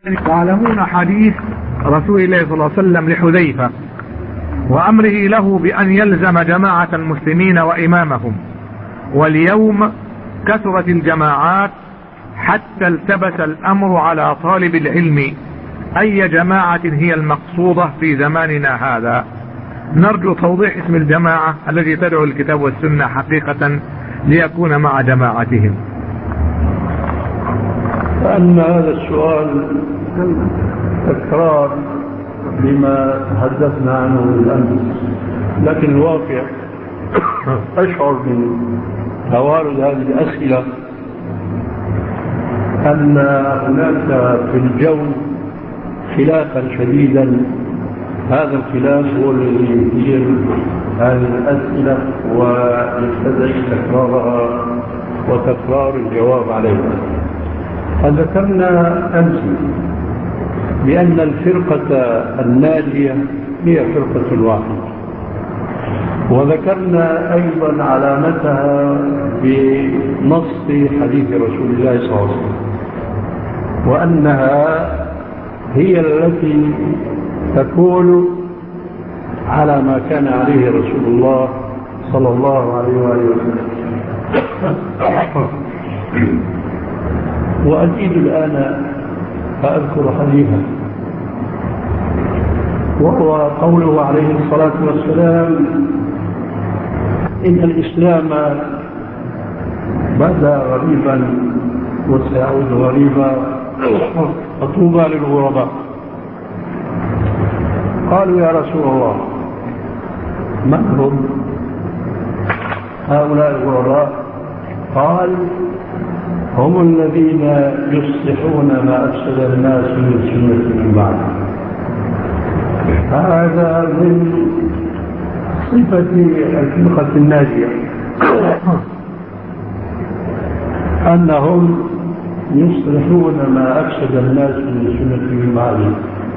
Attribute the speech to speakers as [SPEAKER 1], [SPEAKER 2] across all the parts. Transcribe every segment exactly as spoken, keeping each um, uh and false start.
[SPEAKER 1] تعلمون حديث رسول الله صلى الله عليه وسلم لحذيفة وأمره له بأن يلزم جماعة المسلمين وإمامهم، واليوم كثرت الجماعات حتى التبس الأمر على طالب العلم أي جماعة هي المقصودة في زماننا هذا. نرجو توضيح اسم الجماعة التي تدعو الكتاب والسنة حقيقة ليكون مع جماعتهم.
[SPEAKER 2] فأن هذا السؤال تكرار لما تحدثنا عنه الأمس، لكن الواقع أشعر من توارد هذه الأسئلة أن هناك في الجو خلافا شديدا. هذا الخلاف هو الذي يثير هذه الأسئلة ويستدعي تكرارها وتكرار الجواب عليها. ذكرنا أمس بأن الفرقة الناجية هي فرقة واحدة، وذكرنا أيضا علامتها بنص حديث رسول الله صلى الله عليه وسلم، وأنها هي التي تكون على ما كان عليه رسول الله صلى الله عليه وآله وسلم. وأزيد الآن فأذكر حديثا، وهو قوله عليه الصلاة والسلام: إن الإسلام بدأ غريبا وسيعود غريبا فطوبى للغرباء. قالوا: يا رسول الله من هم هؤلاء الغرباء؟ قال: هم الذين يصلحون ما أفسد الناس من سنة من بعد. هذا من صفة الفرقة الناجية، أنهم يصلحون ما أفسد الناس من سنة من بعد.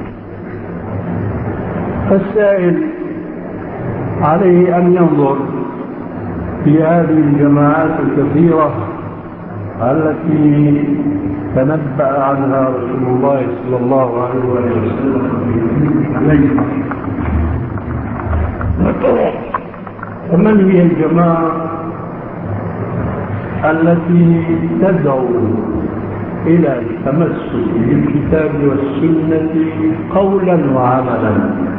[SPEAKER 2] فالسائل عليه أن ينظر في هذه الجماعات الكثيرة التي تنبأ عنها رسول الله صلى الله عليه وسلم. فمن هي الجماعة التي تدعو إلى التمسك بالكتاب والسنة قولا وعملا؟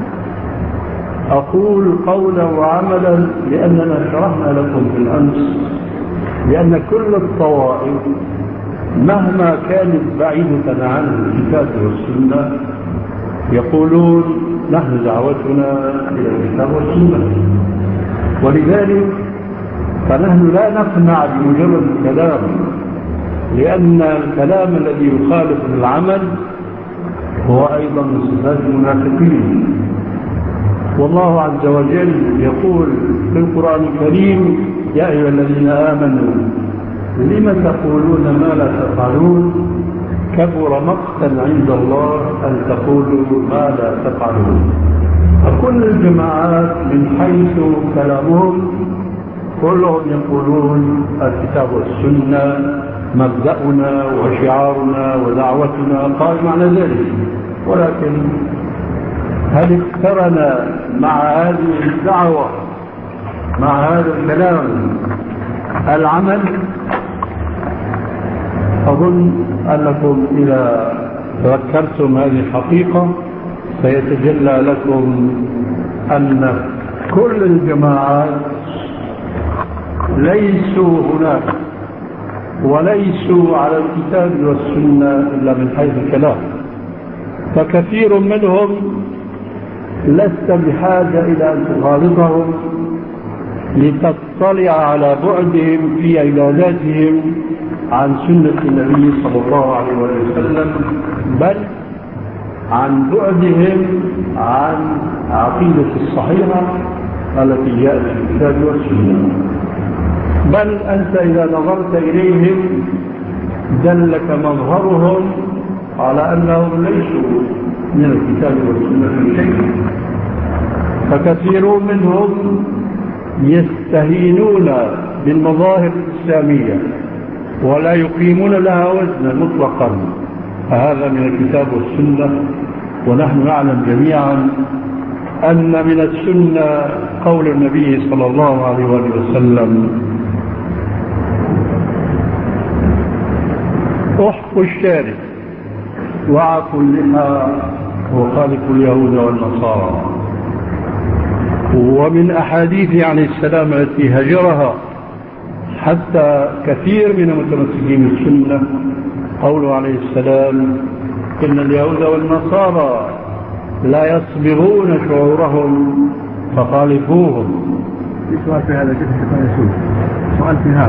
[SPEAKER 2] أقول قولا وعملا لأننا شرحنا لكم في الأمس لأن كل الطوائف مهما كانت بعيدة عن الكتاب والسنة يقولون نحن دعوتنا إلى الكتاب والسنة، ولذلك فنحن لا نقنع بمجرد الكلام، لأن الكلام الذي يخالف العمل هو أيضا من صفات المنافقين. والله عز وجل يقول في القرآن الكريم: يا أيها الذين آمنوا لم تقولون ما لا تفعلون كبر مقتا عند الله أن تقولوا ما لا تفعلون. فكل الجماعات من حيث كلامهم كلهم يقولون الكتاب والسنة مبدأنا وشعارنا ودعوتنا قائم على ذلك، ولكن هل اقترن مع هذه الدعوة مع هذا الكلام العمل؟ أظن أنكم إذا تذكرتم هذه الحقيقة سيتجلى لكم أن كل الجماعات ليسوا هناك وليسوا على الكتاب والسنة إلا من حيث الكلام. فكثير منهم لست بحاجة إلى أن تخالطهم لتطلع على بعدهم في عباداتهم عن سنة النبي صلى الله عليه وسلم، بل عن بعدهم عن عقيدة الصحيحة التي جاءت في الكتاب والسنة. بل أنت إذا نظرت إليهم دلك مظهرهم على أنهم ليسوا من الكتاب والسنة في شيء. فكثير منهم يستهينون بالمظاهر الإسلامية ولا يقيمون لها وزنا مطلقا، هذا من الكتاب والسنة. ونحن نعلم جميعا أن من السنة قول النبي صلى الله عليه وسلم: احفوا الشارع وعفوا اللحى وخالفوا اليهود والنصارى. ومن أحاديث عليه السلام التي هجرها حتى كثير من المتمسكين بالسنة قوله عليه السلام: إن اليهود والنصارى لا يصبغون شعورهم فخالفوهم.
[SPEAKER 3] في سؤال في هذا كيف سؤال في هذا